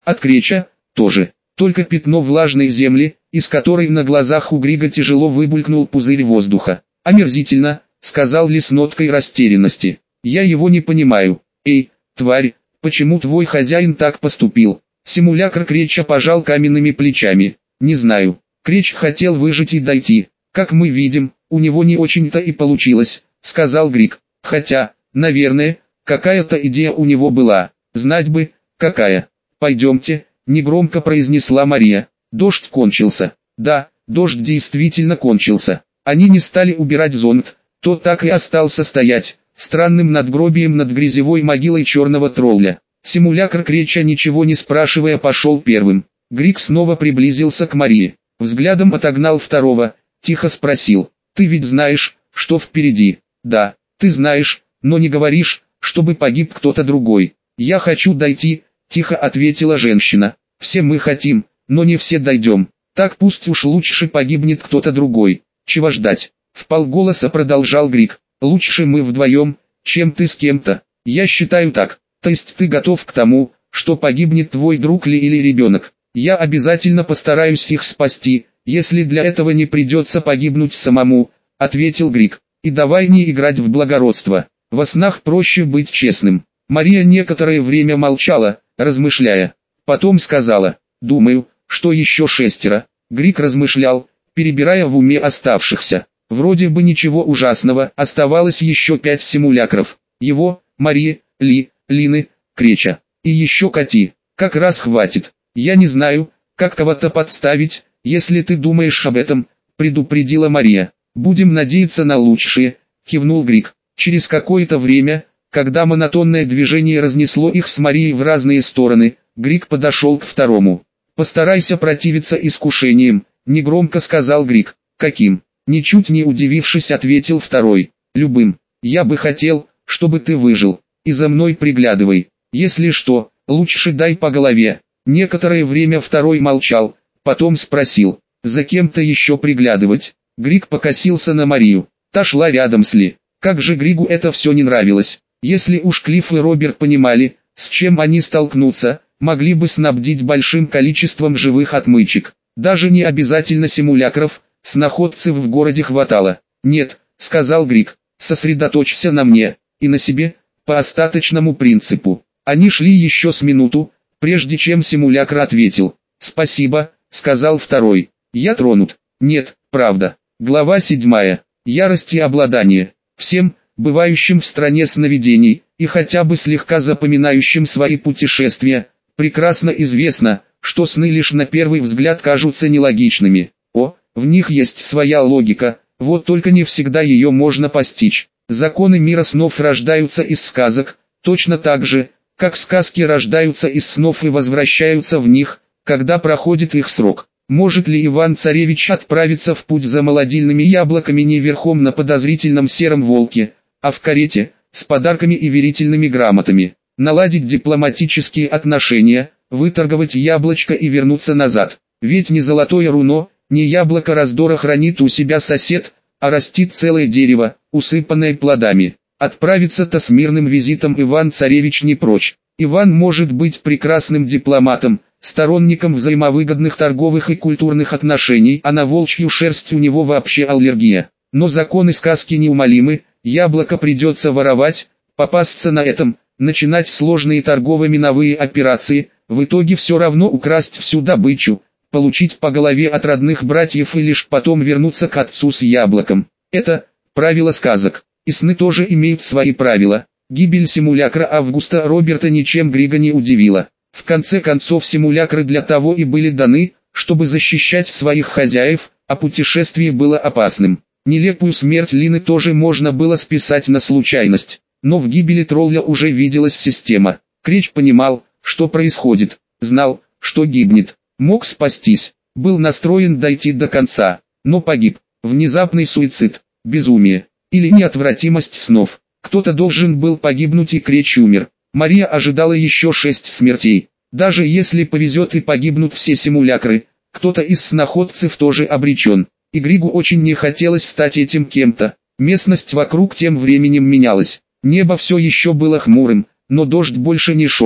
От Креча тоже. Только пятно влажной земли, из которой на глазах у Грига тяжело выбулькнул пузырь воздуха. «Омерзительно», — сказал Ли с ноткой растерянности. «Я его не понимаю. Эй, тварь, почему твой хозяин так поступил?» Симулякр Креча пожал каменными плечами. «Не знаю. Креч хотел выжить и дойти. Как мы видим, у него не очень-то и получилось», — сказал Григ. «Хотя, наверное, какая-то идея у него была. Знать бы, какая. Пойдемте», — негромко произнесла Мария. Дождь кончился. Да, дождь действительно кончился. Они не стали убирать зонт, тот так и остался стоять, странным надгробием над грязевой могилой черного тролля. Симулякр Креча, ничего не спрашивая, пошел первым. Григ снова приблизился к Марии. Взглядом отогнал второго, тихо спросил: «Ты ведь знаешь, что впереди?» «Да, ты знаешь, но не говоришь, чтобы погиб кто-то другой». «Я хочу дойти», — тихо ответила женщина. «Все мы хотим, но не все дойдем. Так пусть уж лучше погибнет кто-то другой. Чего ждать?» Вполголоса продолжал Григ. «Лучше мы вдвоем, чем ты с кем-то. Я считаю так. То есть ты готов к тому, что погибнет твой друг Ли или ребенок? Я обязательно постараюсь их спасти, если для этого не придется погибнуть самому», — ответил Григ. «И давай не играть в благородство. Во снах проще быть честным». Мария некоторое время молчала, размышляя. Потом сказала: «Думаю, что еще 6. Григ размышлял, перебирая в уме оставшихся. Вроде бы ничего ужасного, оставалось еще 5 симулякров. Его, Марии, Ли, Лины, Креча. И еще Кати. Как раз хватит. Я не знаю, как кого-то подставить, если ты думаешь об этом», — предупредила Мария. «Будем надеяться на лучшее», — кивнул Григ. Через какое-то время, когда монотонное движение разнесло их с Марией в разные стороны, Григ подошел к второму. «Постарайся противиться искушениям», — негромко сказал Григ. «Каким?» — ничуть не удивившись, ответил второй. «Любым. Я бы хотел, чтобы ты выжил. И за мной приглядывай. Если что, лучше дай по голове». Некоторое время второй молчал, потом спросил: «За кем-то еще приглядывать?» Григ покосился на Марию. Та шла рядом с Ли. Как же Григу это все не нравилось. Если уж Клифф и Роберт понимали, с чем они столкнутся, могли бы снабдить большим количеством живых отмычек. Даже не обязательно симулякров, сноходцев в городе хватало. «Нет», — сказал Григ, — «сосредоточься на мне, и на себе, по остаточному принципу». Они шли еще с минуту, прежде чем симулякр ответил. «Спасибо», — сказал второй. «Я тронут». «Нет, правда». Глава 7. Ярость и обладание. Всем, бывающим в стране сновидений, и хотя бы слегка запоминающим свои путешествия, прекрасно известно, что сны лишь на первый взгляд кажутся нелогичными. В них есть своя логика, вот только не всегда ее можно постичь. Законы мира снов рождаются из сказок, точно так же, как сказки рождаются из снов и возвращаются в них, когда проходит их срок. Может ли Иван-Царевич отправиться в путь за молодильными яблоками не верхом на подозрительном сером волке, а в карете, с подарками и верительными грамотами, наладить дипломатические отношения, выторговать яблочко и вернуться назад? Ведь не золотое руно, не яблоко раздора хранит у себя сосед, а растит целое дерево, усыпанное плодами. Отправиться-то с мирным визитом Иван-Царевич не прочь. Иван может быть прекрасным дипломатом, сторонником взаимовыгодных торговых и культурных отношений, а на волчью шерсть у него вообще аллергия. Но законы сказки неумолимы, яблоко придется воровать, попасться на этом, начинать сложные торгово-миновые операции, в итоге все равно украсть всю добычу, получить по голове от родных братьев и лишь потом вернуться к отцу с яблоком. Это правило сказок. И сны тоже имеют свои правила. Гибель симулякра Августа Роберта ничем Грига не удивила. В конце концов симулякры для того и были даны, чтобы защищать своих хозяев, а путешествие было опасным. Нелепую смерть Лины тоже можно было списать на случайность. Но в гибели тролля уже виделась система. Креч понимал, что происходит, знал, что гибнет, мог спастись, был настроен дойти до конца, но погиб. Внезапный суицид, безумие или неотвратимость снов. Кто-то должен был погибнуть, и Креч умер. Мария ожидала еще 6 смертей. Даже если повезет и погибнут все симулякры, кто-то из сноходцев тоже обречен. И Григу очень не хотелось стать этим кем-то. Местность вокруг тем временем менялась. Небо все еще было хмурым, но дождь больше не шел.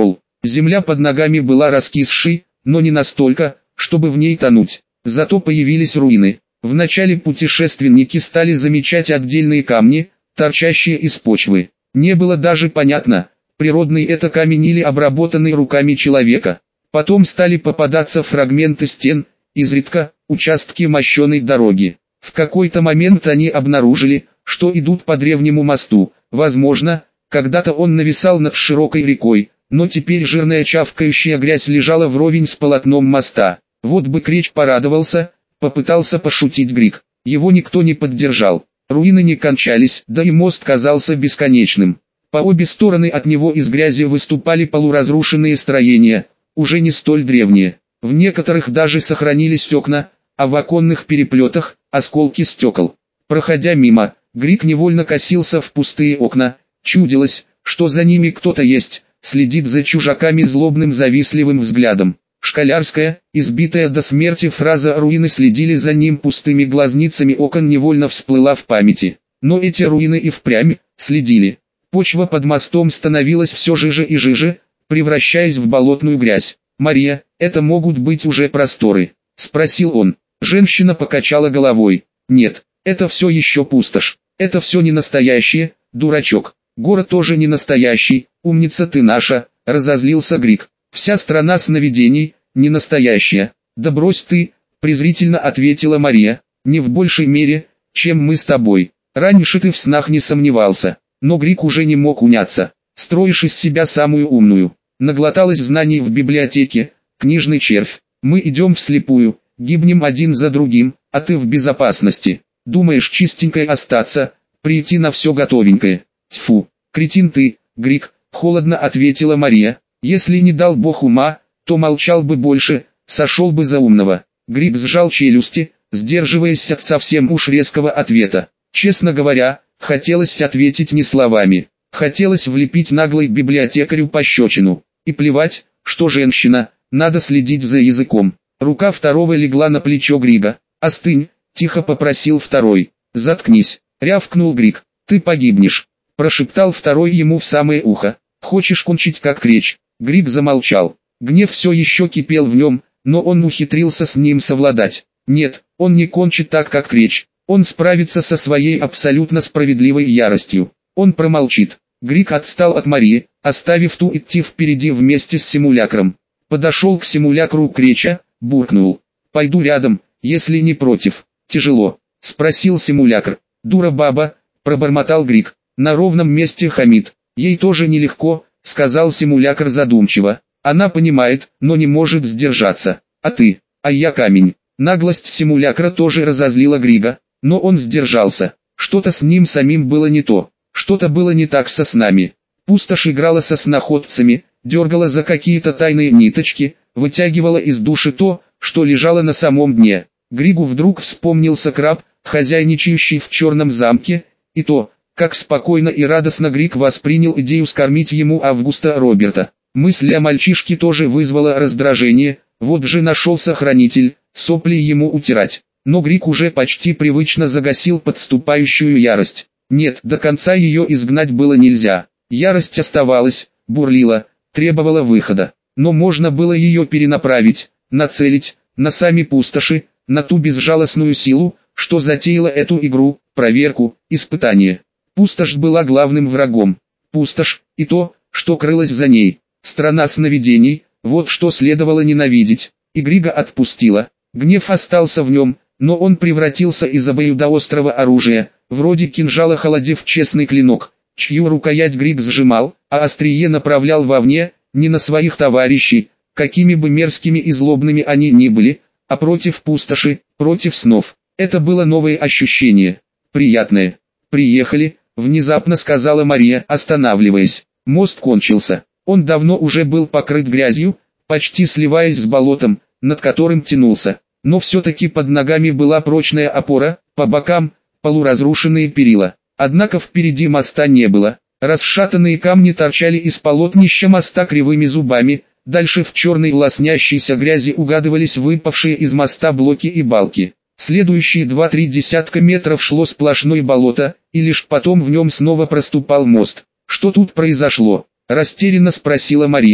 Земля под ногами была раскисшей, но не настолько, чтобы в ней тонуть. Зато появились руины. Вначале путешественники стали замечать отдельные камни, торчащие из почвы. Не было даже понятно, природный это камень или обработанный руками человека. Потом стали попадаться фрагменты стен, изредка участки мощеной дороги. В какой-то момент они обнаружили, что идут по древнему мосту. Возможно, когда-то он нависал над широкой рекой, но теперь жирная чавкающая грязь лежала вровень с полотном моста. Вот бы Креч порадовался, попытался пошутить Грик. Его никто не поддержал. Руины не кончались, да и мост казался бесконечным. По обе стороны от него из грязи выступали полуразрушенные строения, уже не столь древние. В некоторых даже сохранились окна, а в оконных переплетах – осколки стекол. Проходя мимо, Грик невольно косился в пустые окна. Чудилось, что за ними кто-то есть, следит за чужаками злобным завистливым взглядом. Школярская, избитая до смерти фраза «руины следили за ним пустыми глазницами окон» невольно всплыла в памяти. Но эти руины и впрямь следили. Почва под мостом становилась все жиже и жиже, превращаясь в болотную грязь. «Мария, это могут быть уже просторы?» – спросил он. Женщина покачала головой. «Нет, это все еще пустошь. Это все не настоящее, дурачок. Город тоже не настоящий, умница ты наша», – разозлился Грик. «Вся страна сновидений, не настоящая». «Да брось ты», – презрительно ответила Мария, – «не в большей мере, чем мы с тобой. Раньше ты в снах не сомневался». Но Грик уже не мог уняться. «Строишь из себя самую умную. Наглоталась знаний в библиотеке, книжный червь. Мы идем вслепую, гибнем один за другим, а ты в безопасности. Думаешь чистенькой остаться, прийти на все готовенькое. Тьфу, кретин ты, Грик», – холодно ответила Мария. «Если не дал Бог ума, то молчал бы больше, сошел бы за умного». Грик сжал челюсти, сдерживаясь от совсем уж резкого ответа. Честно говоря, хотелось ответить не словами. Хотелось влепить наглой библиотекарю пощечину. И плевать, что женщина, надо следить за языком. Рука второго легла на плечо Грига. «Остынь», – тихо попросил второй. «Заткнись», – рявкнул Григ. «Ты погибнешь», – прошептал второй ему в самое ухо. «Хочешь кончить как Креч?» Григ замолчал. Гнев все еще кипел в нем, но он ухитрился с ним совладать. Нет, он не кончит так как Креч. Он справится со своей абсолютно справедливой яростью. Он промолчит. Грик отстал от Марии, оставив ту идти впереди вместе с симулякром. Подошел к симулякру Креча, буркнул. «Пойду рядом, если не против». «Тяжело?» – спросил симулякр. «Дура баба», – пробормотал Грик. «На ровном месте хамит. Ей тоже нелегко», – сказал симулякр задумчиво. «Она понимает, но не может сдержаться. А ты? А я камень». Наглость симулякра тоже разозлила Грига, но он сдержался. Что-то с ним самим было не то. Что-то было не так со снами. Пустошь играла со сноходцами, дергала за какие-то тайные ниточки, вытягивала из души то, что лежало на самом дне. Григу вдруг вспомнился краб, хозяйничающий в черном замке, и то, как спокойно и радостно Григ воспринял идею скормить ему Августа Роберта. Мысль о мальчишке тоже вызвала раздражение, вот же нашелся хранитель, сопли ему утирать. Но Григ уже почти привычно загасил подступающую ярость. Нет, до конца ее изгнать было нельзя. Ярость оставалась, бурлила, требовала выхода. Но можно было ее перенаправить, нацелить, на сами пустоши, на ту безжалостную силу, что затеяла эту игру, проверку, испытание. Пустошь была главным врагом. Пустошь, и то, что крылось за ней. Страна сновидений, вот что следовало ненавидеть. И Грига отпустила. Гнев остался в нем, но он превратился из обоюдоострого оружия, вроде кинжала холодев честный клинок, чью рукоять Григ сжимал, а острие направлял вовне, не на своих товарищей, какими бы мерзкими и злобными они ни были, а против пустоши, против снов. Это было новое ощущение, приятное. «Приехали», — внезапно сказала Мария, останавливаясь. Мост кончился. Он давно уже был покрыт грязью, почти сливаясь с болотом, над которым тянулся. Но все-таки под ногами была прочная опора, по бокам – полуразрушенные перила. Однако впереди моста не было. Расшатанные камни торчали из полотнища моста кривыми зубами, дальше в черной лоснящейся грязи угадывались выпавшие из моста блоки и балки. Следующие 2-3 десятка метров шло сплошное болото, и лишь потом в нем снова проступал мост. «Что тут произошло?» – растерянно спросила Мария.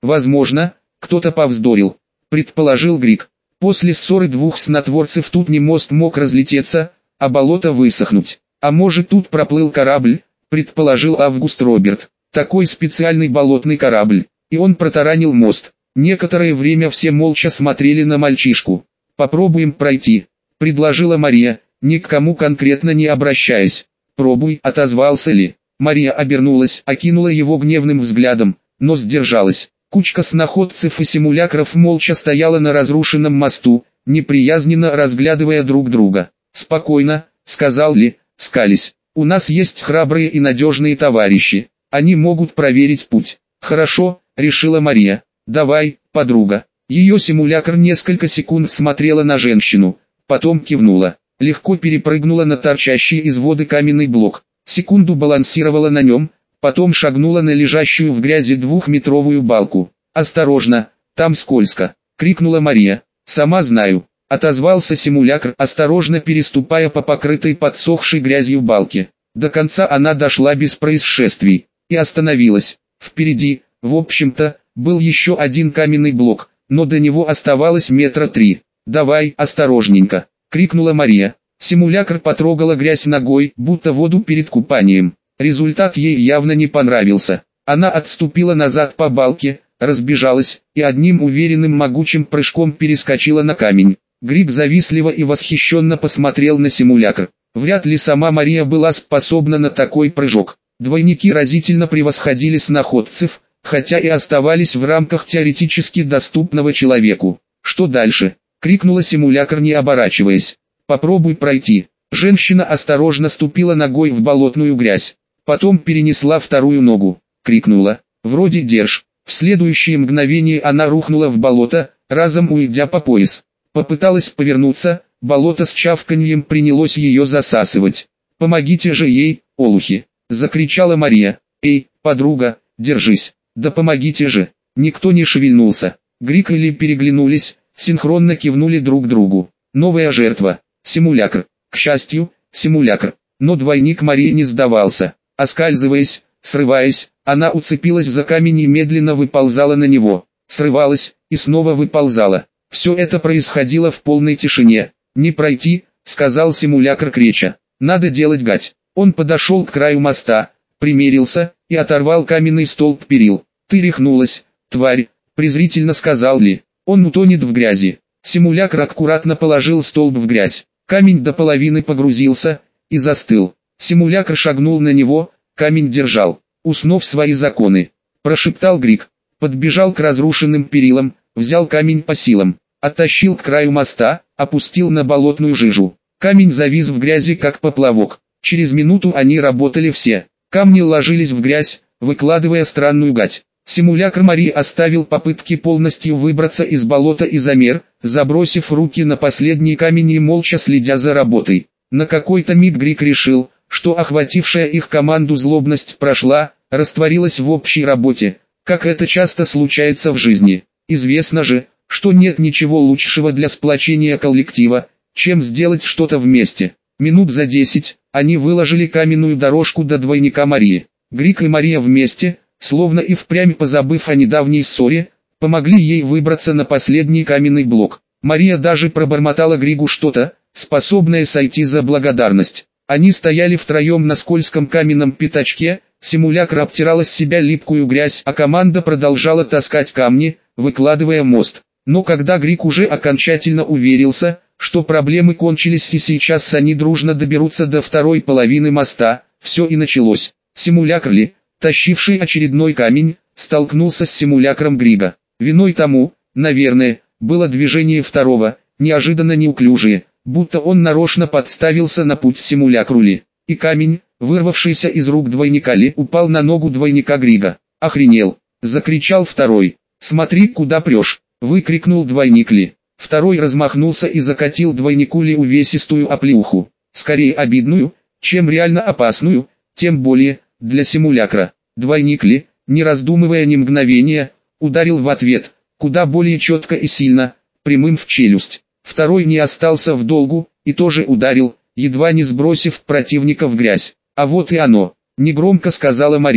Возможно, кто-то повздорил, предположил Грик. После ссоры двух снотворцев тут не мост мог разлететься, а болото высохнуть. А может тут проплыл корабль, предположил Август Роберт. Такой специальный болотный корабль. И он протаранил мост. Некоторое время все молча смотрели на мальчишку. «Попробуем пройти», — предложила Мария, ни к кому конкретно не обращаясь. «Пробуй», — отозвался Ли. Мария обернулась, окинула его гневным взглядом, но сдержалась. Кучка сноходцев и симулякров молча стояла на разрушенном мосту, неприязненно разглядывая друг друга. «Спокойно», — сказал Ли, скались. «У нас есть храбрые и надежные товарищи. Они могут проверить путь». «Хорошо», — решила Мария. «Давай, подруга». Ее симулякр несколько секунд смотрела на женщину, потом кивнула. Легко перепрыгнула на торчащий из воды каменный блок. Секунду балансировала на нем, потом шагнула на лежащую в грязи двухметровую балку. «Осторожно, там скользко!» — крикнула Мария. «Сама знаю», — отозвался симулякр, осторожно переступая по покрытой подсохшей грязью балке. До конца она дошла без происшествий и остановилась. Впереди, в общем-то, был еще один каменный блок, но до него оставалось метра 3. «Давай, осторожненько!» — крикнула Мария. Симулякр потрогала грязь ногой, будто воду перед купанием. Результат ей явно не понравился. Она отступила назад по балке, разбежалась, и одним уверенным могучим прыжком перескочила на камень. Грик завистливо и восхищенно посмотрел на симулякр. Вряд ли сама Мария была способна на такой прыжок. Двойники разительно превосходили сноходцев, хотя и оставались в рамках теоретически доступного человеку. «Что дальше?» — крикнула симулякр, не оборачиваясь. «Попробуй пройти». Женщина осторожно ступила ногой в болотную грязь. Потом перенесла вторую ногу. Крикнула: «Вроде держь». В следующее мгновение она рухнула в болото, разом уйдя по пояс. Попыталась повернуться, болото с чавканьем принялось ее засасывать. «Помогите же ей, олухи!» — закричала Мария. «Эй, подруга, держись! Да помогите же!» Никто не шевельнулся. Грик и Ли переглянулись, синхронно кивнули друг другу. Новая жертва. Симулякр. К счастью, симулякр. Но двойник Марии не сдавался. Оскальзываясь, срываясь, она уцепилась за камень и медленно выползала на него. Срывалась, и снова выползала. Все это происходило в полной тишине. «Не пройти», — сказал симулякр креча. «Надо делать гать». Он подошел к краю моста, примерился, и оторвал каменный столб перил. «Ты рехнулась, тварь», — презрительно сказал Ли. «Он утонет в грязи». Симулякр аккуратно положил столб в грязь. Камень до половины погрузился и застыл. Симулякр шагнул на него, камень держал. «Уснув свои законы», — прошептал Грик. Подбежал к разрушенным перилам, взял камень по силам, оттащил к краю моста, опустил на болотную жижу. Камень завис в грязи как поплавок. Через минуту они работали все. Камни ложились в грязь, выкладывая странную гать. Симулякр Марии оставил попытки полностью выбраться из болота и замер, забросив руки на последний камень и молча следя за работой. На какой-то миг Грик решил, что охватившая их команду злобность прошла, растворилась в общей работе, как это часто случается в жизни. Известно же, что нет ничего лучшего для сплочения коллектива, чем сделать что-то вместе. Минут за 10 они выложили каменную дорожку до двойника Марии. Грик и Мария вместе, словно и впрямь позабыв о недавней ссоре, помогли ей выбраться на последний каменный блок. Мария даже пробормотала Григу что-то, способное сойти за благодарность. Они стояли втроем на скользком каменном пятачке, симулякр обтирала с себя липкую грязь, а команда продолжала таскать камни, выкладывая мост. Но когда Грик уже окончательно уверился, что проблемы кончились и сейчас они дружно доберутся до второй половины моста, все и началось. Симулякр Ли, тащивший очередной камень, столкнулся с симулякром Грига. Виной тому, наверное, было движение второго, неожиданно неуклюжее, будто он нарочно подставился на путь симулякру Ли. И камень, вырвавшийся из рук двойника Ли, упал на ногу двойника Грига. «Охренел!» — закричал второй. «Смотри, куда прешь!» — выкрикнул двойник Ли. Второй размахнулся и закатил двойнику Ли увесистую оплеуху. Скорее обидную, чем реально опасную, тем более для симулякра. Двойник Ли, не раздумывая ни мгновения, ударил в ответ, куда более четко и сильно, прямым в челюсть. Второй не остался в долгу, и тоже ударил, едва не сбросив противника в грязь. «А вот и оно», — негромко сказала Мария.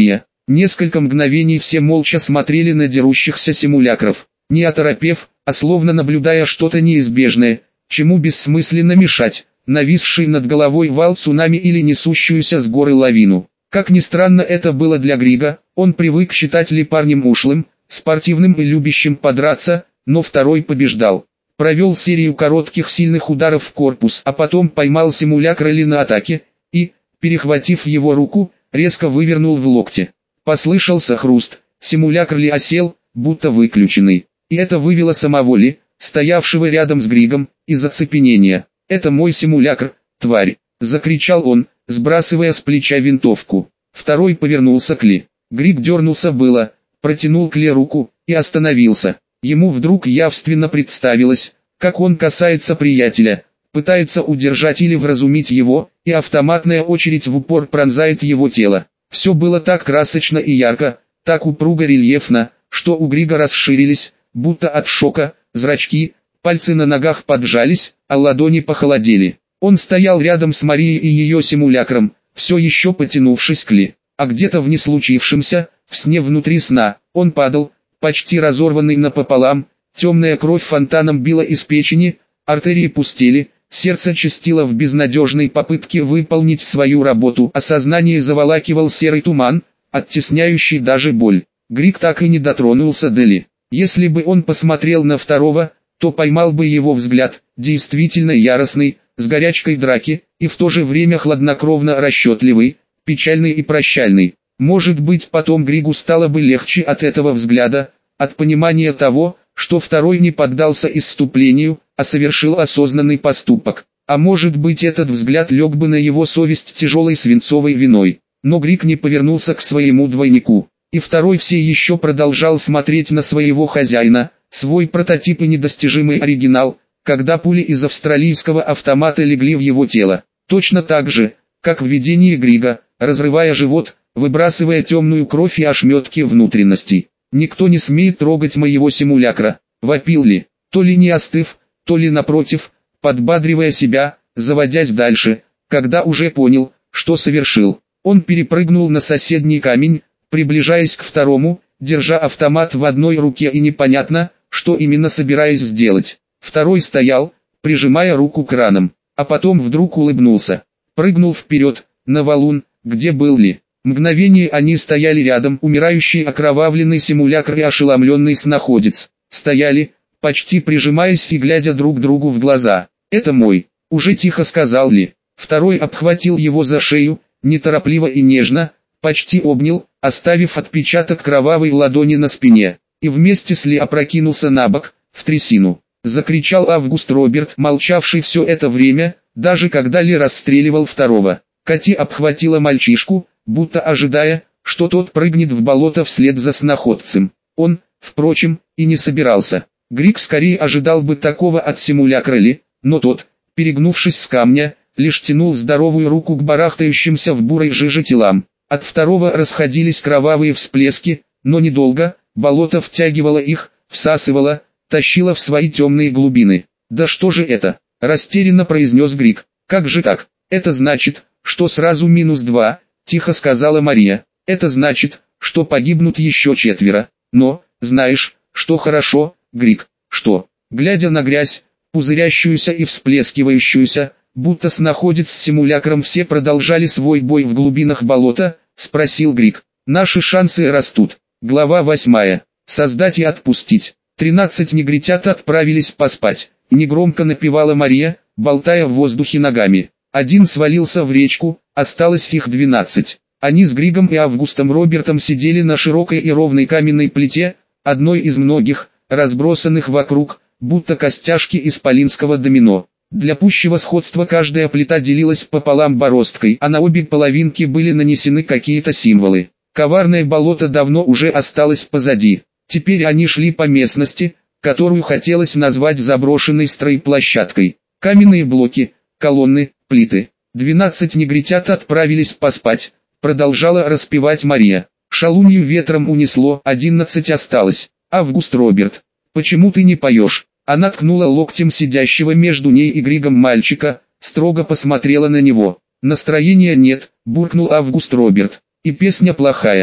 Несколько мгновений все молча смотрели на дерущихся симулякров, не оторопев, а словно наблюдая что-то неизбежное, чему бессмысленно мешать, нависший над головой вал цунами или несущуюся с горы лавину. Как ни странно это было для Грига, он привык считать Ли парнем ушлым, спортивным и любящим подраться, но второй побеждал. Провел серию коротких сильных ударов в корпус, а потом поймал симулякра Ли на атаке, и, перехватив его руку, резко вывернул в локте. Послышался хруст, симулякр Ли осел, будто выключенный, и это вывело самого Ли, стоявшего рядом с Григом, из оцепенения. «Это мой симулякр, тварь!» — закричал он, сбрасывая с плеча винтовку. Второй повернулся к Ли. Григ дернулся было, протянул к Ли руку, и остановился. Ему вдруг явственно представилось, как он касается приятеля, пытается удержать или вразумить его, и автоматная очередь в упор пронзает его тело. Все было так красочно и ярко, так упруго рельефно, что у Грига расширились, будто от шока, зрачки, пальцы на ногах поджались, а ладони похолодели. Он стоял рядом с Марией и ее симулякром, все еще потянувшись к Ли, а где-то в неслучившемся, в сне внутри сна, он падал, почти разорванный напополам, темная кровь фонтаном била из печени, артерии пустели, сердце частило в безнадежной попытке выполнить свою работу, а сознание заволакивал серый туман, оттесняющий даже боль. Григ так и не дотронулся до Ли. Если бы он посмотрел на второго, то поймал бы его взгляд, действительно яростный, с горячкой драки, и в то же время хладнокровно расчетливый, печальный и прощальный. Может быть, потом Григу стало бы легче от этого взгляда, от понимания того, что второй не поддался исступлению, а совершил осознанный поступок. А может быть, этот взгляд лег бы на его совесть тяжелой свинцовой виной. Но Григ не повернулся к своему двойнику, и второй все еще продолжал смотреть на своего хозяина, свой прототип и недостижимый оригинал, когда пули из австралийского автомата легли в его тело. Точно так же, как в видении Грига, разрывая живот, выбрасывая темную кровь и ошметки внутренностей. «Никто не смеет трогать моего симулякра», — вопил Ли, то ли не остыв, то ли напротив, подбадривая себя, заводясь дальше, когда уже понял, что совершил. Он перепрыгнул на соседний камень, приближаясь к второму, держа автомат в одной руке и непонятно, что именно собираясь сделать. Второй стоял, прижимая руку к ранам, а потом вдруг улыбнулся. Прыгнул вперед, на валун, где был Ли. Мгновение они стояли рядом, умирающий окровавленный симулякр и ошеломленный снаходец. Стояли, почти прижимаясь и глядя друг другу в глаза. «Это мой», — уже тихо сказал Ли. Второй обхватил его за шею, неторопливо и нежно, почти обнял, оставив отпечаток кровавой ладони на спине, и вместе с Ли опрокинулся на бок, в трясину. Закричал Август Роберт, молчавший все это время, даже когда Ли расстреливал второго. Кати обхватила мальчишку, будто ожидая, что тот прыгнет в болото вслед за сноходцем. Он, впрочем, и не собирался. Григ скорее ожидал бы такого от симулякра Ли, но тот, перегнувшись с камня, лишь тянул здоровую руку к барахтающимся в бурой жиже телам. От второго расходились кровавые всплески, но недолго, болото втягивало их, всасывало, тащило в свои темные глубины. «Да что же это?» – растерянно произнес Григ. «Как же так? Это значит, что сразу -2, тихо сказала Мария. «Это значит, что погибнут еще 4. Но, знаешь, что хорошо, Григ, что?» Глядя на грязь, пузырящуюся и всплескивающуюся, будто снаходец с симулякром все продолжали свой бой в глубинах болота, спросил Григ. «Наши шансы растут». Глава 8. Создать и отпустить. 13 негритят отправились поспать. Негромко напевала Мария, болтая в воздухе ногами. Один свалился в речку, осталось их 12. Они с Григом и Августом Робертом сидели на широкой и ровной каменной плите, одной из многих, разбросанных вокруг, будто костяшки исполинского домино. Для пущего сходства каждая плита делилась пополам бороздкой, а на обе половинки были нанесены какие-то символы. Коварное болото давно уже осталось позади. Теперь они шли по местности, которую хотелось назвать заброшенной стройплощадкой. Каменные блоки, колонны, плиты. 12 негритят отправились поспать, продолжала распевать Мария. Шалунью ветром унесло, 11 осталось. Август Роберт, почему ты не поешь? Она ткнула локтем сидящего между ней и Григом мальчика, строго посмотрела на него. Настроения нет, буркнул Август Роберт. И песня плохая.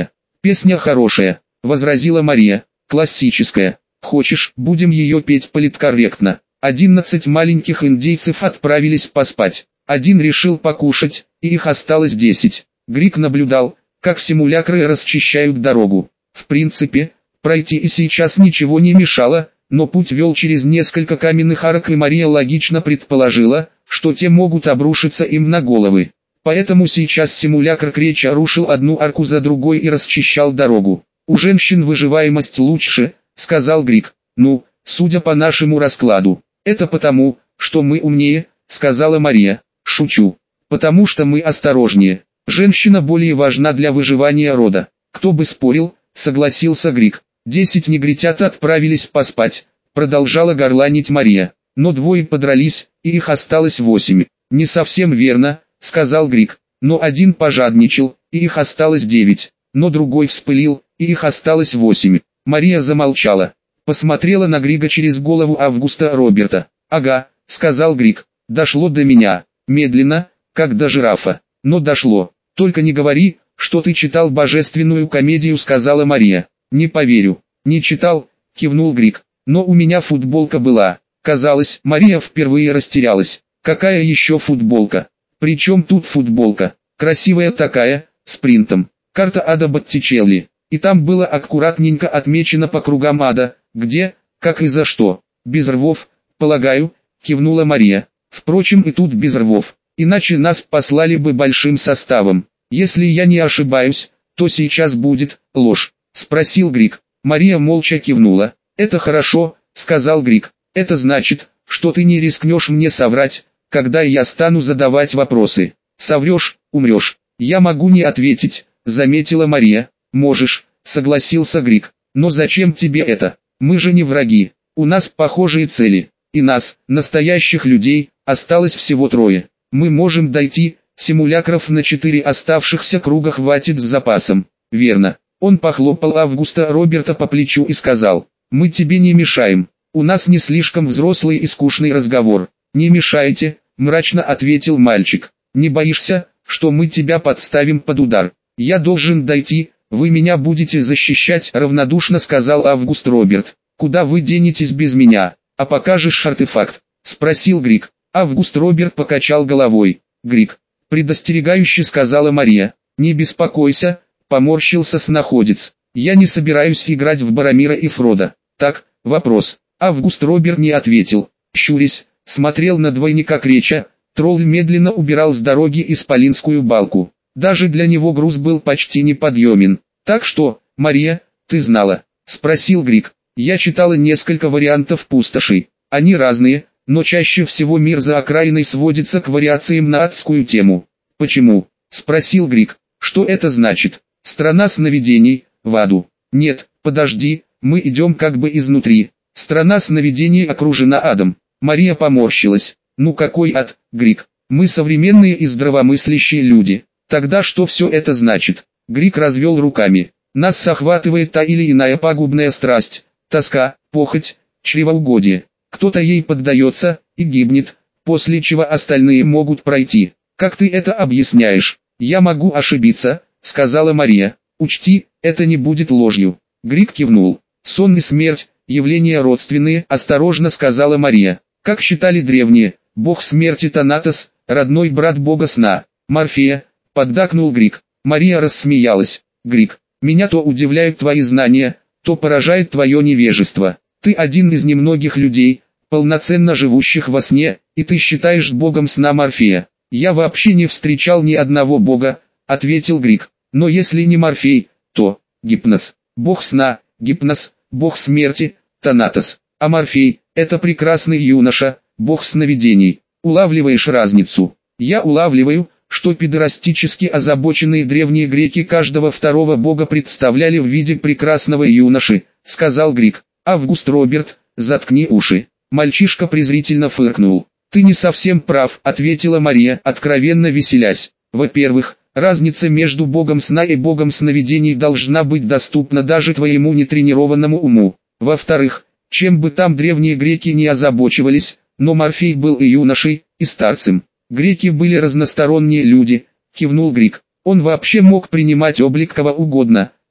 Песня хорошая, возразила Мария, классическая. Хочешь, будем ее петь политкорректно. 11 маленьких индейцев отправились поспать. Один решил покушать, и их осталось 10. Грик наблюдал, как симулякры расчищают дорогу. В принципе, пройти и сейчас ничего не мешало, но путь вел через несколько каменных арок, и Мария логично предположила, что те могут обрушиться им на головы. Поэтому сейчас симулякр креча рушил одну арку за другой и расчищал дорогу. «У женщин выживаемость лучше», — сказал Грик. «Ну, судя по нашему раскладу, это потому, что мы умнее», — сказала Мария. «Шучу. Потому что мы осторожнее. Женщина более важна для выживания рода». «Кто бы спорил», — согласился Грик. 10 негритят отправились поспать, продолжала горланить Мария. Но двое подрались, и их осталось 8. «Не совсем верно», — сказал Грик. «Но один пожадничал, и их осталось 9. Но другой вспылил, и их осталось 8. Мария замолчала. Посмотрела на Грига через голову Августа Роберта. «Ага», — сказал Григ. «Дошло до меня. Медленно, как до жирафа. Но дошло. Только не говори, что ты читал божественную комедию», — сказала Мария. «Не поверю». «Не читал», — кивнул Григ. «Но у меня футболка была». Казалось, Мария впервые растерялась. «Какая еще футболка?» «Причем тут футболка? Красивая такая, с принтом. Карта ада Боттичелли. И там было аккуратненько отмечено по кругам ада, где, как и за что. Без рвов, полагаю», — кивнула Мария. «Впрочем, и тут без рвов. Иначе нас послали бы большим составом. Если я не ошибаюсь, то сейчас будет ложь», — спросил Григ. Мария молча кивнула. «Это хорошо», — сказал Григ. «Это значит, что ты не рискнешь мне соврать, когда я стану задавать вопросы. Соврешь, умрешь». «Я могу не ответить», — заметила Мария. «Можешь», — согласился Григ. «Но зачем тебе это? Мы же не враги. У нас похожие цели. И нас, настоящих людей, осталось всего 3. Мы можем дойти, симулякров на 4 оставшихся круга хватит с запасом». «Верно». Он похлопал Августа Роберта по плечу и сказал: «Мы тебе не мешаем. У нас не слишком взрослый и скучный разговор». «Не мешайте», — мрачно ответил мальчик. «Не боишься, что мы тебя подставим под удар?» «Я должен дойти, вы меня будете защищать», — равнодушно сказал Август Роберт. «Куда вы денетесь без меня? А покажешь артефакт?» — спросил Григ. Август Роберт покачал головой. «Григ», — предостерегающе сказала Мария. «Не беспокойся», — поморщился снаходец. «Я не собираюсь играть в Барамира и Фрода». «Так, вопрос». Август Роберт не ответил. Щурясь, смотрел на двойника креча. Тролль медленно убирал с дороги исполинскую балку. Даже для него груз был почти неподъемен. «Так что, Мария, ты знала?» — спросил Григ. «Я читала несколько вариантов пустошей. Они разные, но чаще всего мир за окраиной сводится к вариациям на адскую тему». «Почему?» — спросил Григ. «Что это значит? Страна сновидений, в аду?» «Нет, подожди, мы идем как бы изнутри. Страна сновидений окружена адом». Мария поморщилась. «Ну какой ад, Григ? Мы современные и здравомыслящие люди. Тогда что все это значит?» Григ развел руками. «Нас охватывает та или иная пагубная страсть, тоска, похоть, чревоугодие. Кто-то ей поддается и гибнет, после чего остальные могут пройти. Как ты это объясняешь?» «Я могу ошибиться», — сказала Мария. «Учти, это не будет ложью». Григ кивнул. «Сон и смерть — явления родственные», — осторожно сказала Мария. «Как считали древние, бог смерти Танатос, родной брат бога сна, Морфея», — поддакнул Григ. Мария рассмеялась. «Григ, меня то удивляют твои знания, то поражает твое невежество. Ты один из немногих людей, полноценно живущих во сне, и ты считаешь богом сна Морфея». «Я вообще не встречал ни одного бога», — ответил Григ. «Но если не Морфей, то Гипнос, бог сна, Гипнос, бог смерти, Танатос. А Морфей — это прекрасный юноша, бог сновидений. Улавливаешь разницу?» «Я улавливаю, что педерастически озабоченные древние греки каждого второго бога представляли в виде прекрасного юноши», — сказал Григ. «Август Роберт, заткни уши». Мальчишка презрительно фыркнул. «Ты не совсем прав», — ответила Мария, откровенно веселясь. «Во-первых, разница между богом сна и богом сновидений должна быть доступна даже твоему нетренированному уму. Во-вторых, чем бы там древние греки не озабочивались, но Морфей был и юношей, и старцем. Греки были разносторонние люди», — кивнул Григ. «Он вообще мог принимать облик кого угодно,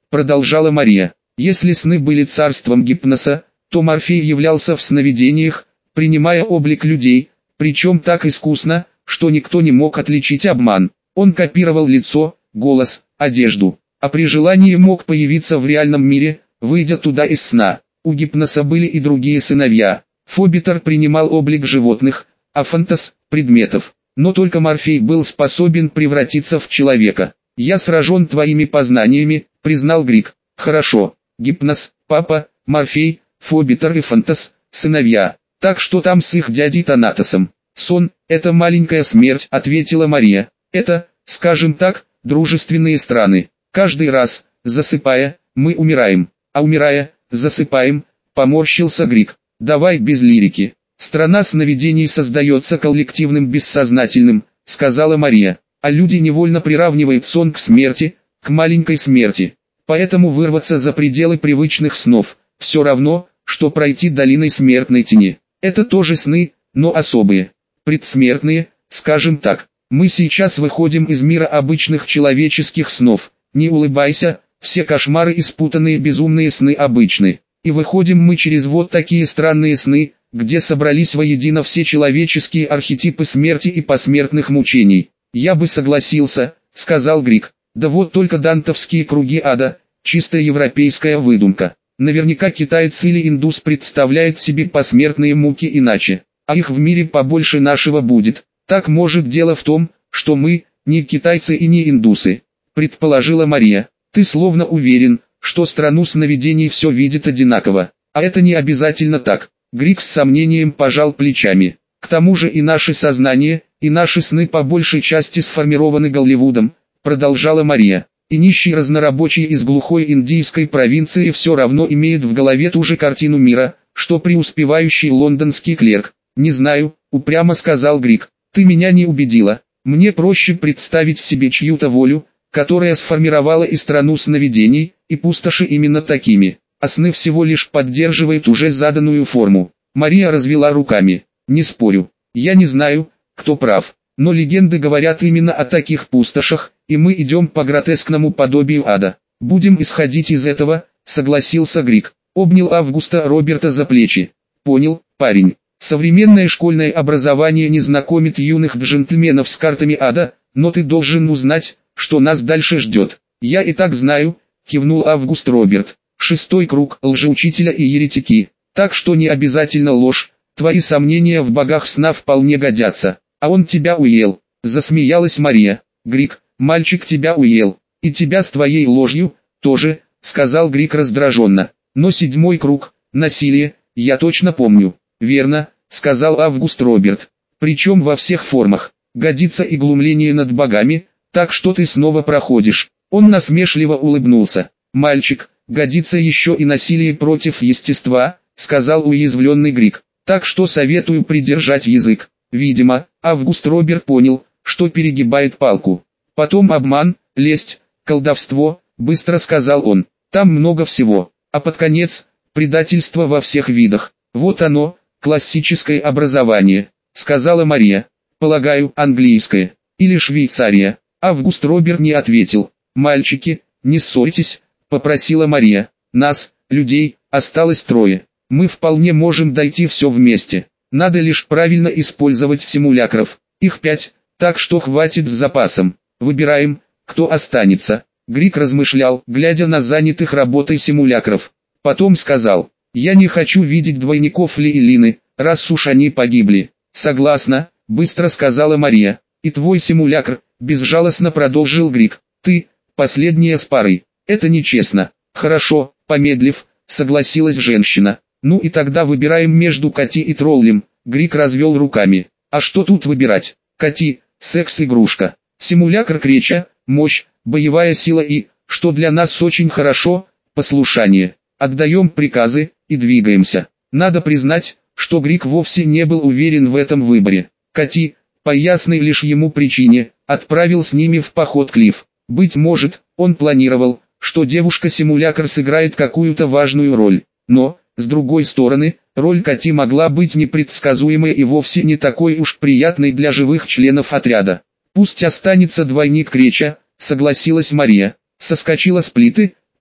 продолжала Мария. Если сны были царством гипноса, то Морфей являлся в сновидениях, принимая облик людей, причем так искусно, что никто не мог отличить обман. Он копировал лицо, голос, одежду, а при желании мог появиться в реальном мире, выйдя туда из сна. У гипноса были и другие сыновья. Фобитер принимал облик животных, а Фантас – предметов. Но только Морфей был способен превратиться в человека. «Я сражен твоими познаниями», – признал Грик. «Хорошо. Гипнос, папа, Морфей, Фобитер и Фантас – сыновья. Так что там с их дядей Танатосом?» «Сон – это маленькая смерть», – ответила Мария. «Это, скажем так, дружественные страны. Каждый раз, засыпая, мы умираем, а умирая, засыпаем», – поморщился Грик. «Давай без лирики. Страна сновидений создается коллективным бессознательным», – сказала Мария. «А люди невольно приравнивают сон к смерти, к маленькой смерти. Поэтому вырваться за пределы привычных снов – все равно, что пройти долиной смертной тени. Это тоже сны, но особые, предсмертные, скажем так. Мы сейчас выходим из мира обычных человеческих снов. Не улыбайся, все кошмары и спутанные безумные сны обычны. И выходим мы через вот такие странные сны, где собрались воедино все человеческие архетипы смерти и посмертных мучений». «Я бы согласился», — сказал Грик. «Да вот только дантовские круги ада, чисто европейская выдумка. Наверняка китаец или индус представляет себе посмертные муки иначе, а их в мире побольше нашего будет. Так может дело в том, что мы, не китайцы и не индусы», — предположила Мария. «Ты словно уверен, что страну сновидений все видит одинаково, а это не обязательно так». Грик с сомнением пожал плечами. «К тому же и наше сознание, и наши сны по большей части сформированы Голливудом», продолжала Мария. «И нищий разнорабочий из глухой индийской провинции все равно имеет в голове ту же картину мира, что преуспевающий лондонский клерк». «Не знаю», упрямо сказал Грик. «Ты меня не убедила. Мне проще представить себе чью-то волю, которая сформировала и страну сновидений, и пустоши именно такими, а сны всего лишь поддерживают уже заданную форму». Мария развела руками. «Не спорю. Я не знаю, кто прав. Но легенды говорят именно о таких пустошах, и мы идем по гротескному подобию ада. Будем исходить из этого», согласился Грик. Обнял Августа Роберта за плечи. «Понял, парень. Современное школьное образование не знакомит юных джентльменов с картами ада, но ты должен узнать, что нас дальше ждет». «Я и так знаю», кивнул Август Роберт. «6-й круг, лжеучителя и еретики. Так что не обязательно ложь, твои сомнения в богах сна вполне годятся. А он тебя уел», засмеялась Мария. «Грик, мальчик тебя уел, и тебя с твоей ложью, тоже», сказал Грик раздраженно. «Но 7-й круг, насилие, я точно помню». «Верно», сказал Август Роберт. «Причем во всех формах. Годится и глумление над богами, так что ты снова проходишь». Он насмешливо улыбнулся. «Мальчик, годится еще и насилие против естества», сказал уязвленный Грик. «Так что советую придержать язык». Видимо, Август Роберт понял, что перегибает палку. «Потом обман, лесть, колдовство», быстро сказал он. «Там много всего. А под конец, предательство во всех видах. Вот оно, классическое образование», сказала Мария. «Полагаю, английское. Или Швейцария». Август Роберт не ответил. «Мальчики, не ссорьтесь», попросила Мария. «Нас, людей, осталось 3. Мы вполне можем дойти все вместе. Надо лишь правильно использовать симулякров. Их 5, так что хватит с запасом. Выбираем, кто останется». Грик размышлял, глядя на занятых работой симулякров. Потом сказал: «Я не хочу видеть двойников Ли и Лины, раз уж они погибли». «Согласна», быстро сказала Мария. «И твой симулякр», безжалостно продолжил Грик. «Ты, последняя с парой. Это нечестно». «Хорошо», помедлив, согласилась женщина. «Ну и тогда выбираем между Кати и Троллем». Грик развел руками. «А что тут выбирать? Кати, секс-игрушка. Симулякр креча, мощь, боевая сила и, что для нас очень хорошо, послушание. Отдаем приказы и двигаемся». Надо признать, что Грик вовсе не был уверен в этом выборе. Кати, по ясной лишь ему причине, отправил с ними в поход Клифф. Быть может, он планировал, что девушка-симулякр сыграет какую-то важную роль. Но, с другой стороны, роль Кати могла быть непредсказуемой и вовсе не такой уж приятной для живых членов отряда. «Пусть останется двойник Креча», согласилась Мария. Соскочила с плиты,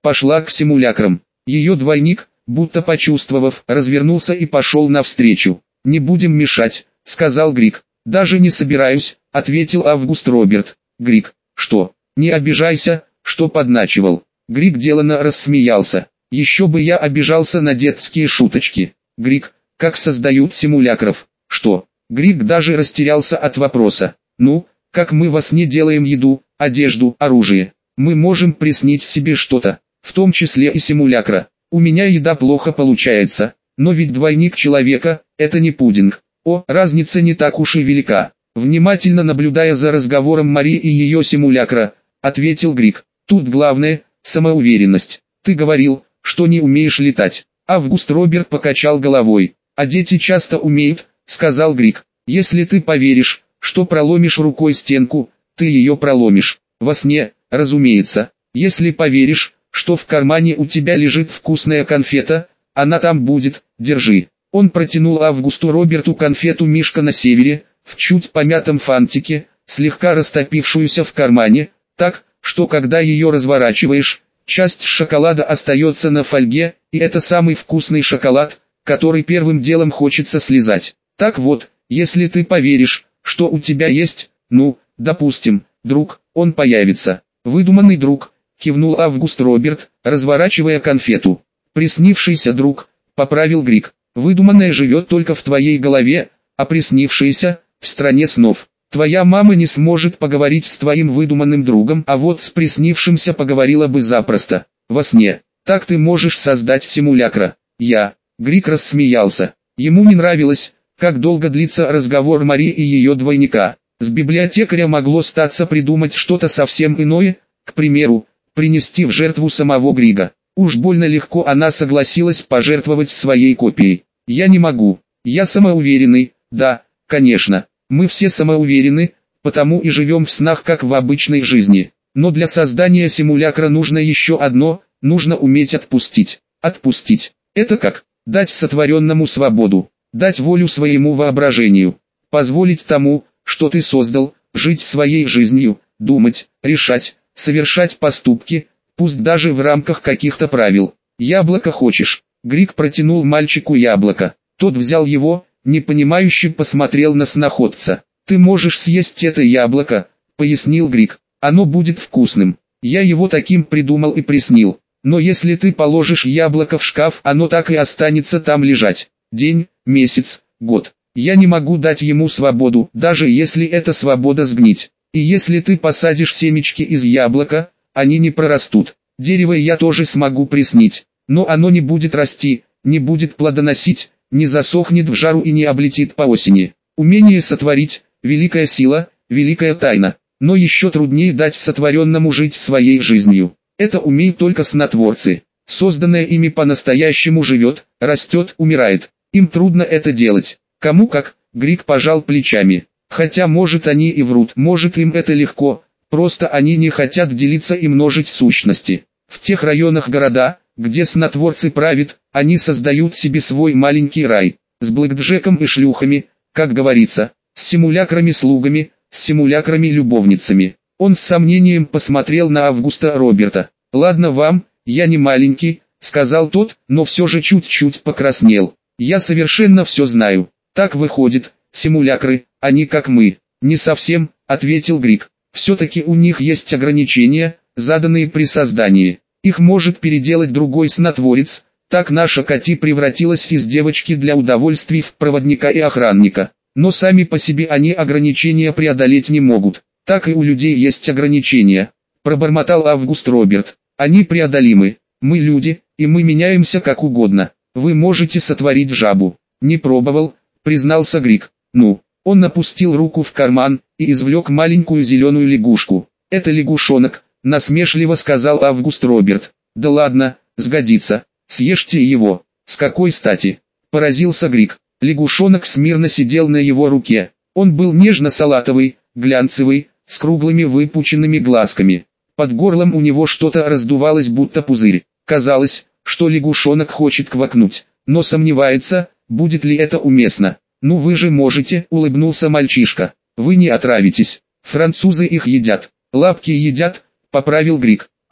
пошла к симулякрам. Ее двойник, будто почувствовав, развернулся и пошел навстречу. «Не будем мешать», — сказал Грик. «Даже не собираюсь», — ответил Август Роберт. «Грик, что? Не обижайся, что подначивал». Грик деланно рассмеялся. «Еще бы я обижался на детские шуточки. Грик, как создают симулякров?» «Что?» Грик даже растерялся от вопроса. «Ну, как мы во сне делаем еду, одежду, оружие. Мы можем приснить себе что-то, в том числе и симулякра. У меня еда плохо получается, но ведь двойник человека – это не пудинг. О, разница не так уж и велика». Внимательно наблюдая за разговором Мари и ее симулякра, ответил Грик. «Тут главное – самоуверенность. Ты говорил, что не умеешь летать». Август Роберт покачал головой. «А дети часто умеют», — сказал Грик. «Если ты поверишь, что проломишь рукой стенку, ты ее проломишь. Во сне, разумеется. Если поверишь, что в кармане у тебя лежит вкусная конфета, она там будет, держи». Он протянул Августу Роберту конфету «Мишка на севере», в чуть помятом фантике, слегка растопившуюся в кармане, так, что когда ее разворачиваешь, часть шоколада остается на фольге, и это самый вкусный шоколад, который первым делом хочется слизать. Так вот, если ты поверишь, что у тебя есть, ну, допустим, друг, он появится. «Выдуманный друг», кивнул Август Роберт, разворачивая конфету. «Приснившийся друг», поправил Грик. «Выдуманное живет только в твоей голове, а приснившееся – в стране снов. Твоя мама не сможет поговорить с твоим выдуманным другом, а вот с приснившимся поговорила бы запросто, во сне. Так ты можешь создать симулякра». Грик рассмеялся. Ему не нравилось, как долго длится разговор Мари и ее двойника. С библиотекаря могло статься придумать что-то совсем иное, к примеру, принести в жертву самого Грига. Уж больно легко она согласилась пожертвовать своей копией. «Я не могу. Я самоуверенный, да, конечно. Мы все самоуверены, потому и живем в снах как в обычной жизни. Но для создания симулякра нужно еще одно, нужно уметь отпустить». «Отпустить. Это как? Дать сотворенному свободу, дать волю своему воображению, позволить тому, что ты создал, жить своей жизнью, думать, решать, совершать поступки, пусть даже в рамках каких-то правил. Яблоко хочешь?» Грик протянул мальчику яблоко. Тот взял его, непонимающе посмотрел на сноходца. «Ты можешь съесть это яблоко», — пояснил Грик. «Оно будет вкусным. Я его таким придумал и приснил. Но если ты положишь яблоко в шкаф, оно так и останется там лежать. День, месяц, год. Я не могу дать ему свободу, даже если эта свобода сгнить. И если ты посадишь семечки из яблока, они не прорастут. Дерево я тоже смогу приснить, но оно не будет расти, не будет плодоносить, не засохнет в жару и не облетит по осени. Умение сотворить – великая сила, великая тайна, но еще труднее дать сотворенному жить своей жизнью. Это умеют только снотворцы. Созданное ими по-настоящему живет, растет, умирает. Им трудно это делать. Кому как, Грик пожал плечами. Хотя может они и врут, может им это легко, просто они не хотят делиться и множить сущности. В тех районах города, где снотворцы правят, они создают себе свой маленький рай. С блэкджеком и шлюхами, как говорится, с симулякрами-слугами, с симулякрами-любовницами. Он с сомнением посмотрел на Августа Роберта. «Ладно вам, я не маленький», — сказал тот, но все же чуть-чуть покраснел. «Я совершенно все знаю. Так выходит, симулякры, они как мы». «Не совсем», — ответил Грик. «Все-таки у них есть ограничения, заданные при создании. Их может переделать другой снотворец. Так наша Кати превратилась из девочки для удовольствий в проводника и охранника. Но сами по себе они ограничения преодолеть не могут. Так и у людей есть ограничения», — пробормотал Август Роберт. «Они преодолимы. Мы люди, и мы меняемся как угодно. Вы можете сотворить жабу». «Не пробовал», — признался Грик. «Ну». Он опустил руку в карман и извлек маленькую зеленую лягушку. «Это лягушонок», — насмешливо сказал Август Роберт. «Да ладно, сгодится. Съешьте его». «С какой стати?» — поразился Грик. Лягушонок смирно сидел на его руке. Он был нежно-салатовый, глянцевый, с круглыми выпученными глазками. Под горлом у него что-то раздувалось, будто пузырь. Казалось, что лягушонок хочет квакнуть, но сомневается, будет ли это уместно. «Ну вы же можете», — улыбнулся мальчишка. «Вы не отравитесь. Французы их едят». «Лапки едят», — поправил Грик.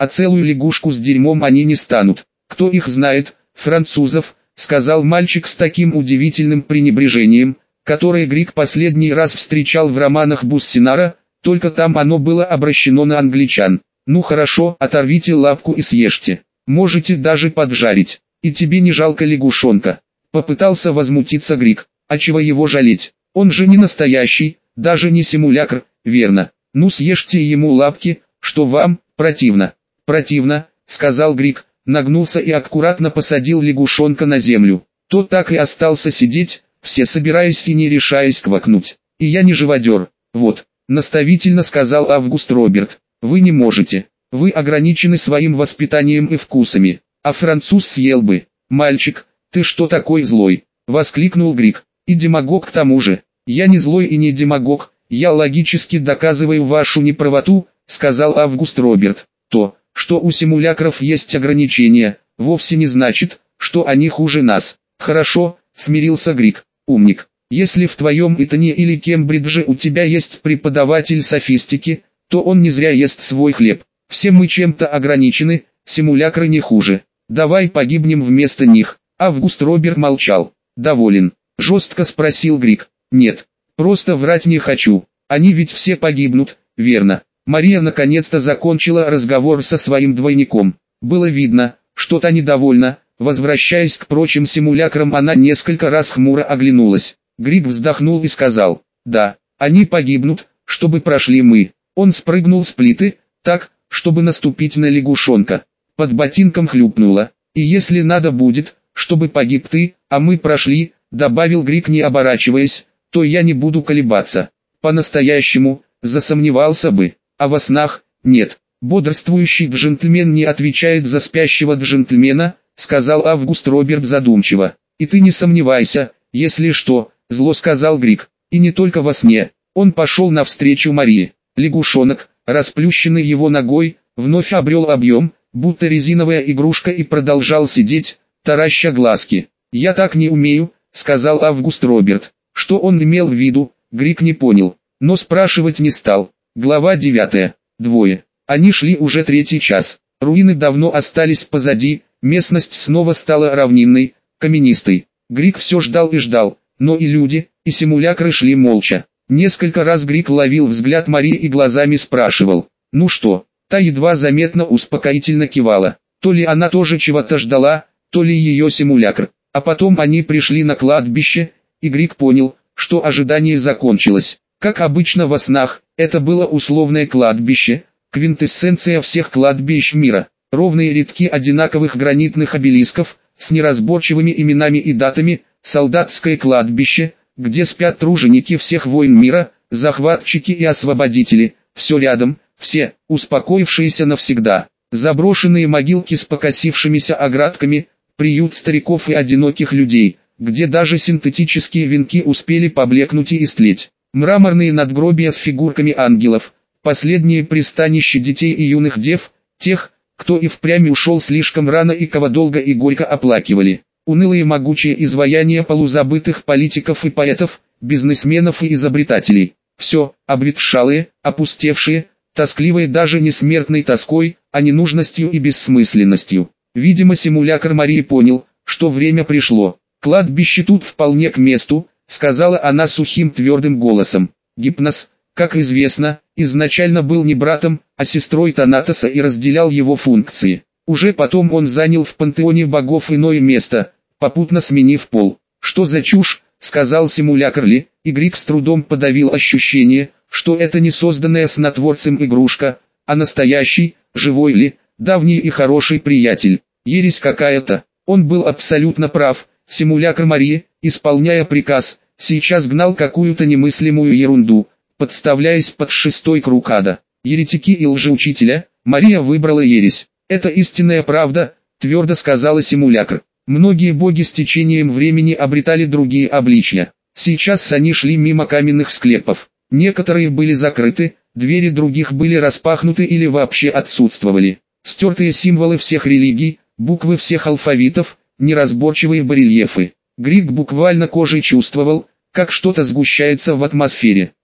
а целую лягушку с дерьмом они не станут. Кто их знает, французов, сказал мальчик с таким удивительным пренебрежением, которое Грик последний раз встречал в романах Буссинара, только там оно было обращено на англичан. Ну хорошо, оторвите лапку и съешьте. Можете даже поджарить. И тебе не жалко лягушонка? Попытался возмутиться Грик. А чего его жалеть? Он же не настоящий, даже не симулякр, верно? Ну съешьте ему лапки, что вам, противно? Противно, сказал Грик, нагнулся и аккуратно посадил лягушонка на землю. Тот так и остался сидеть, все собираясь и не решаясь квакнуть. И я не живодер, вот, наставительно сказал Август Роберт. Вы не можете, вы ограничены своим воспитанием и вкусами, а француз съел бы. Мальчик, ты что такой злой? Воскликнул Грик. И демагог к тому же. Я не злой и не демагог, я логически доказываю вашу неправоту, сказал Август Роберт. То, что у симулякров есть ограничения, вовсе не значит, что они хуже нас. Хорошо, смирился Грик. Умник. Если в твоем Итоне или Кембридже у тебя есть преподаватель софистики, то он не зря ест свой хлеб. Все мы чем-то ограничены, симулякры не хуже. Давай погибнем вместо них. Август Роберт молчал. Доволен? Жестко спросил Грик. Нет, просто врать не хочу. Они ведь все погибнут, верно? Мария наконец-то закончила разговор со своим двойником. Было видно, что та недовольна. Возвращаясь к прочим симулякрам, она несколько раз хмуро оглянулась. Грик вздохнул и сказал: да, они погибнут, чтобы прошли мы. Он спрыгнул с плиты, так, чтобы наступить на лягушонка. Под ботинком хлюпнуло. И если надо будет, чтобы погиб ты, а мы прошли, добавил Грик, не оборачиваясь, то я не буду колебаться. По-настоящему, засомневался бы, а во снах, нет. Бодрствующий джентльмен не отвечает за спящего джентльмена, сказал Август Роберт задумчиво. И ты не сомневайся, если что, зло сказал Грик. И не только во сне. Он пошел навстречу Марии. Лягушонок, расплющенный его ногой, вновь обрел объем, будто резиновая игрушка, и продолжал сидеть, тараща глазки. «Я так не умею», — сказал Август Роберт. Что он имел в виду, Грик не понял, но спрашивать не стал. Глава 9. Двое. Они шли уже третий час. Руины давно остались позади, местность снова стала равнинной, каменистой. Грик все ждал и ждал, но и люди, и симулякры шли молча. Несколько раз Грик ловил взгляд Марии и глазами спрашивал: «Ну что?» Та едва заметно успокоительно кивала. То ли она тоже чего-то ждала, то ли ее симулякр. А потом они пришли на кладбище, и Грик понял, что ожидание закончилось. Как обычно во снах, это было условное кладбище, квинтэссенция всех кладбищ мира. Ровные рядки одинаковых гранитных обелисков, с неразборчивыми именами и датами, солдатское кладбище, где спят труженики всех войн мира, захватчики и освободители, все рядом, все, успокоившиеся навсегда. Заброшенные могилки с покосившимися оградками, приют стариков и одиноких людей, где даже синтетические венки успели поблекнуть и истлеть. Мраморные надгробия с фигурками ангелов, последнее пристанище детей и юных дев, тех, кто и впрямь ушел слишком рано и кого долго и горько оплакивали. Унылые могучие изваяния полузабытых политиков и поэтов, бизнесменов и изобретателей. Все, обветшалые, опустевшие, тоскливые даже не смертной тоской, а ненужностью и бессмысленностью. Видимо, симулякр Марии понял, что время пришло. «Кладбище тут вполне к месту», — сказала она сухим твердым голосом. Гипноз, как известно, изначально был не братом, а сестрой Танатоса и разделял его функции. Уже потом он занял в пантеоне богов иное место, попутно сменив пол. «Что за чушь?» — сказал симулякр Ли, и Грик с трудом подавил ощущение, что это не созданная снотворцем игрушка, а настоящий, живой Ли, давний и хороший приятель. Ересь какая-то. Он был абсолютно прав. Симулякр Марии, исполняя приказ, сейчас гнал какую-то немыслимую ерунду, подставляясь под шестой круг ада. Еретики и лжеучителя, Мария выбрала ересь. «Это истинная правда», — твердо сказала симулякр. Многие боги с течением времени обретали другие обличья. Сейчас они шли мимо каменных склепов. Некоторые были закрыты, двери других были распахнуты или вообще отсутствовали. Стертые символы всех религий, буквы всех алфавитов, неразборчивые барельефы. Грик буквально кожей чувствовал, как что-то сгущается в атмосфере.